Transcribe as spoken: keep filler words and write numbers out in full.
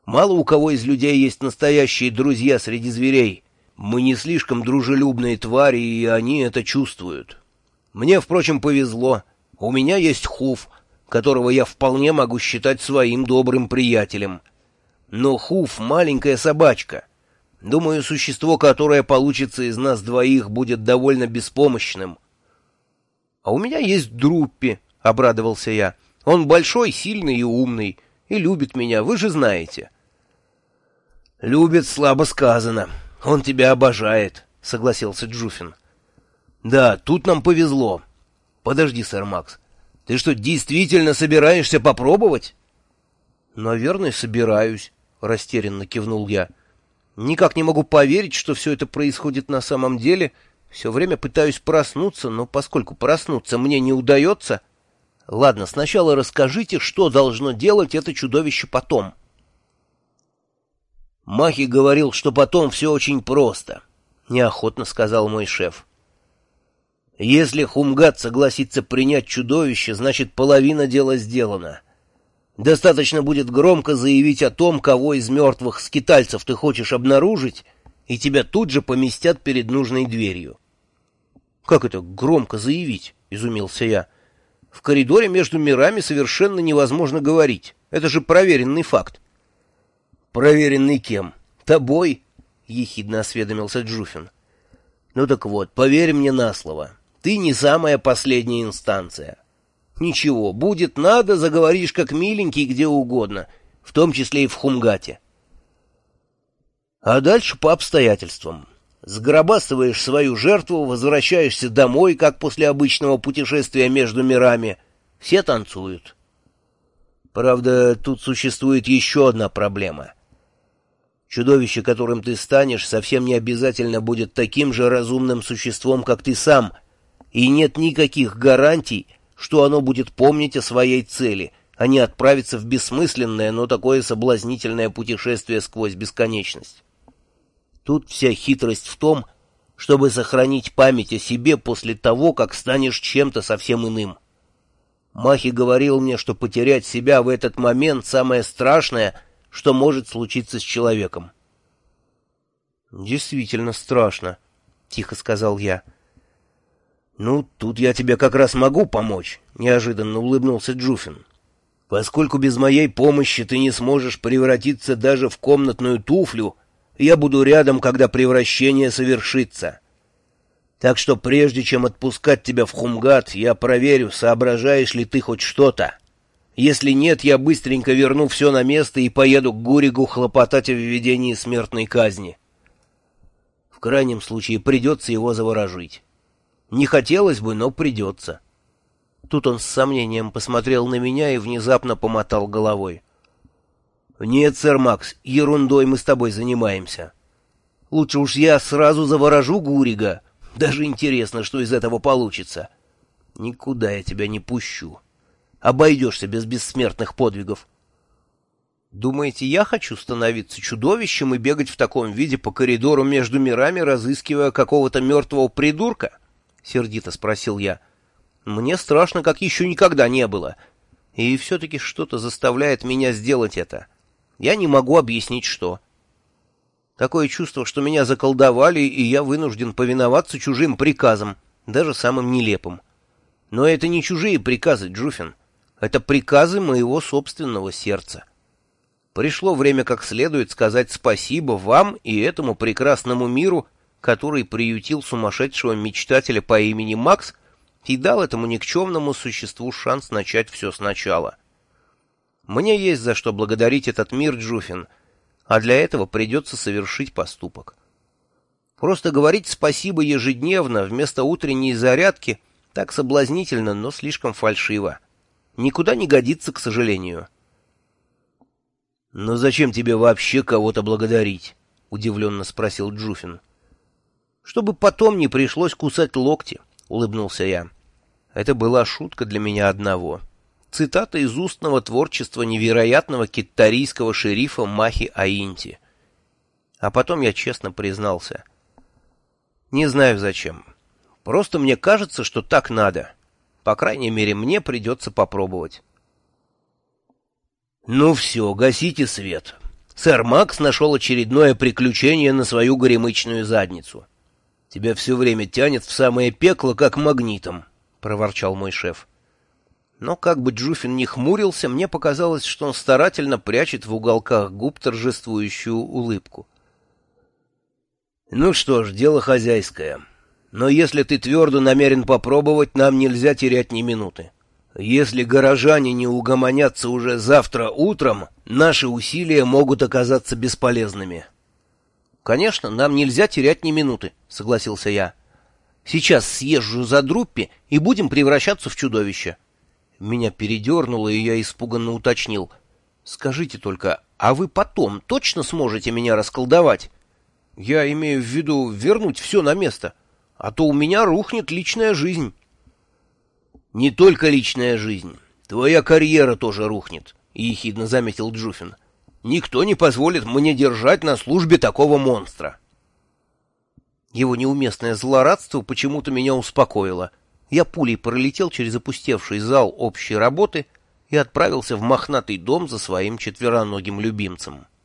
Мало у кого из людей есть настоящие друзья среди зверей. Мы не слишком дружелюбные твари, и они это чувствуют. Мне, впрочем, повезло. У меня есть Хуф, которого я вполне могу считать своим добрым приятелем. Но Хуф — маленькая собачка. Думаю, существо, которое получится из нас двоих, будет довольно беспомощным. — А у меня есть Друппи, — обрадовался я. — Он большой, сильный и умный, и любит меня, вы же знаете. — Любит, слабо сказано. Он тебя обожает, — согласился Джуфин. — Да, тут нам повезло. Подожди, сэр Макс, ты что, действительно собираешься попробовать? — Наверное, собираюсь, — растерянно кивнул я. Никак не могу поверить, что все это происходит на самом деле. Все время пытаюсь проснуться, но поскольку проснуться мне не удается... Ладно, сначала расскажите, что должно делать это чудовище потом. Махи говорил, что потом все очень просто, — неохотно сказал мой шеф. Если Хумгат согласится принять чудовище, значит, половина дела сделана. Достаточно будет громко заявить о том, кого из мертвых скитальцев ты хочешь обнаружить, и тебя тут же поместят перед нужной дверью. — Как это громко заявить? — изумился я. — В коридоре между мирами совершенно невозможно говорить. Это же проверенный факт. — Проверенный кем? Тобой? — ехидно осведомился Джуфин. — Ну так вот, поверь мне на слово. Ты не самая последняя инстанция. Ничего, будет надо, заговоришь как миленький где угодно, в том числе и в Хумгате. А дальше по обстоятельствам. Сгробастываешь свою жертву, возвращаешься домой, как после обычного путешествия между мирами. Все танцуют. Правда, тут существует еще одна проблема. Чудовище, которым ты станешь, совсем не обязательно будет таким же разумным существом, как ты сам, и нет никаких гарантий, что оно будет помнить о своей цели, а не отправиться в бессмысленное, но такое соблазнительное путешествие сквозь бесконечность. Тут вся хитрость в том, чтобы сохранить память о себе после того, как станешь чем-то совсем иным. Махи говорил мне, что потерять себя в этот момент самое страшное, что может случиться с человеком. — Действительно страшно, — тихо сказал я. — Ну, тут я тебе как раз могу помочь, — неожиданно улыбнулся Джуфин. — Поскольку без моей помощи ты не сможешь превратиться даже в комнатную туфлю, я буду рядом, когда превращение совершится. Так что прежде чем отпускать тебя в Хумгат, я проверю, соображаешь ли ты хоть что-то. Если нет, я быстренько верну все на место и поеду к Гуригу хлопотать о введении смертной казни. В крайнем случае придется его заворожить. Не хотелось бы, но придется. Тут он с сомнением посмотрел на меня и внезапно помотал головой. — Нет, сэр Макс, ерундой мы с тобой занимаемся. Лучше уж я сразу заворожу Гурига. Даже интересно, что из этого получится. Никуда я тебя не пущу. Обойдешься без бессмертных подвигов. — Думаете, я хочу становиться чудовищем и бегать в таком виде по коридору между мирами, разыскивая какого-то мертвого придурка? — сердито спросил я. — Мне страшно, как еще никогда не было. И все-таки что-то заставляет меня сделать это. Я не могу объяснить, что. Такое чувство, что меня заколдовали, и я вынужден повиноваться чужим приказам, даже самым нелепым. Но это не чужие приказы, Джуфин. Это приказы моего собственного сердца. Пришло время как следует сказать спасибо вам и этому прекрасному миру, который приютил сумасшедшего мечтателя по имени Макс и дал этому никчемному существу шанс начать все сначала. Мне есть за что благодарить этот мир, Джуфин, а для этого придется совершить поступок. Просто говорить спасибо ежедневно вместо утренней зарядки так соблазнительно, но слишком фальшиво. Никуда не годится, к сожалению. — Но зачем тебе вообще кого-то благодарить? — удивленно спросил Джуфин. — Чтобы потом не пришлось кусать локти, — улыбнулся я. Это была шутка для меня одного. Цитата из устного творчества невероятного киттарийского шерифа Махи Аинти. А потом я честно признался. Не знаю зачем. Просто мне кажется, что так надо. По крайней мере, мне придется попробовать. — Ну все, гасите свет, — Сэр Макс нашел очередное приключение на свою горемычную задницу. Тебя все время тянет в самое пекло, как магнитом, — проворчал мой шеф. Но как бы Джуфин ни хмурился, мне показалось, что он старательно прячет в уголках губ торжествующую улыбку. Ну что ж, дело хозяйское. Но если ты твердо намерен попробовать, нам нельзя терять ни минуты. Если горожане не угомонятся уже завтра утром, наши усилия могут оказаться бесполезными. Конечно, нам нельзя терять ни минуты, согласился я. Сейчас съезжу за Друппи и будем превращаться в чудовище. Меня передернуло, и я испуганно уточнил. Скажите только, а вы потом точно сможете меня расколдовать? Я имею в виду вернуть все на место, а то у меня рухнет личная жизнь. Не только личная жизнь, твоя карьера тоже рухнет, — ехидно заметил Джуфин. Никто не позволит мне держать на службе такого монстра. Его неуместное злорадство почему-то меня успокоило. Я пулей пролетел через опустевший зал общей работы и отправился в мохнатый дом за своим четвероногим любимцем.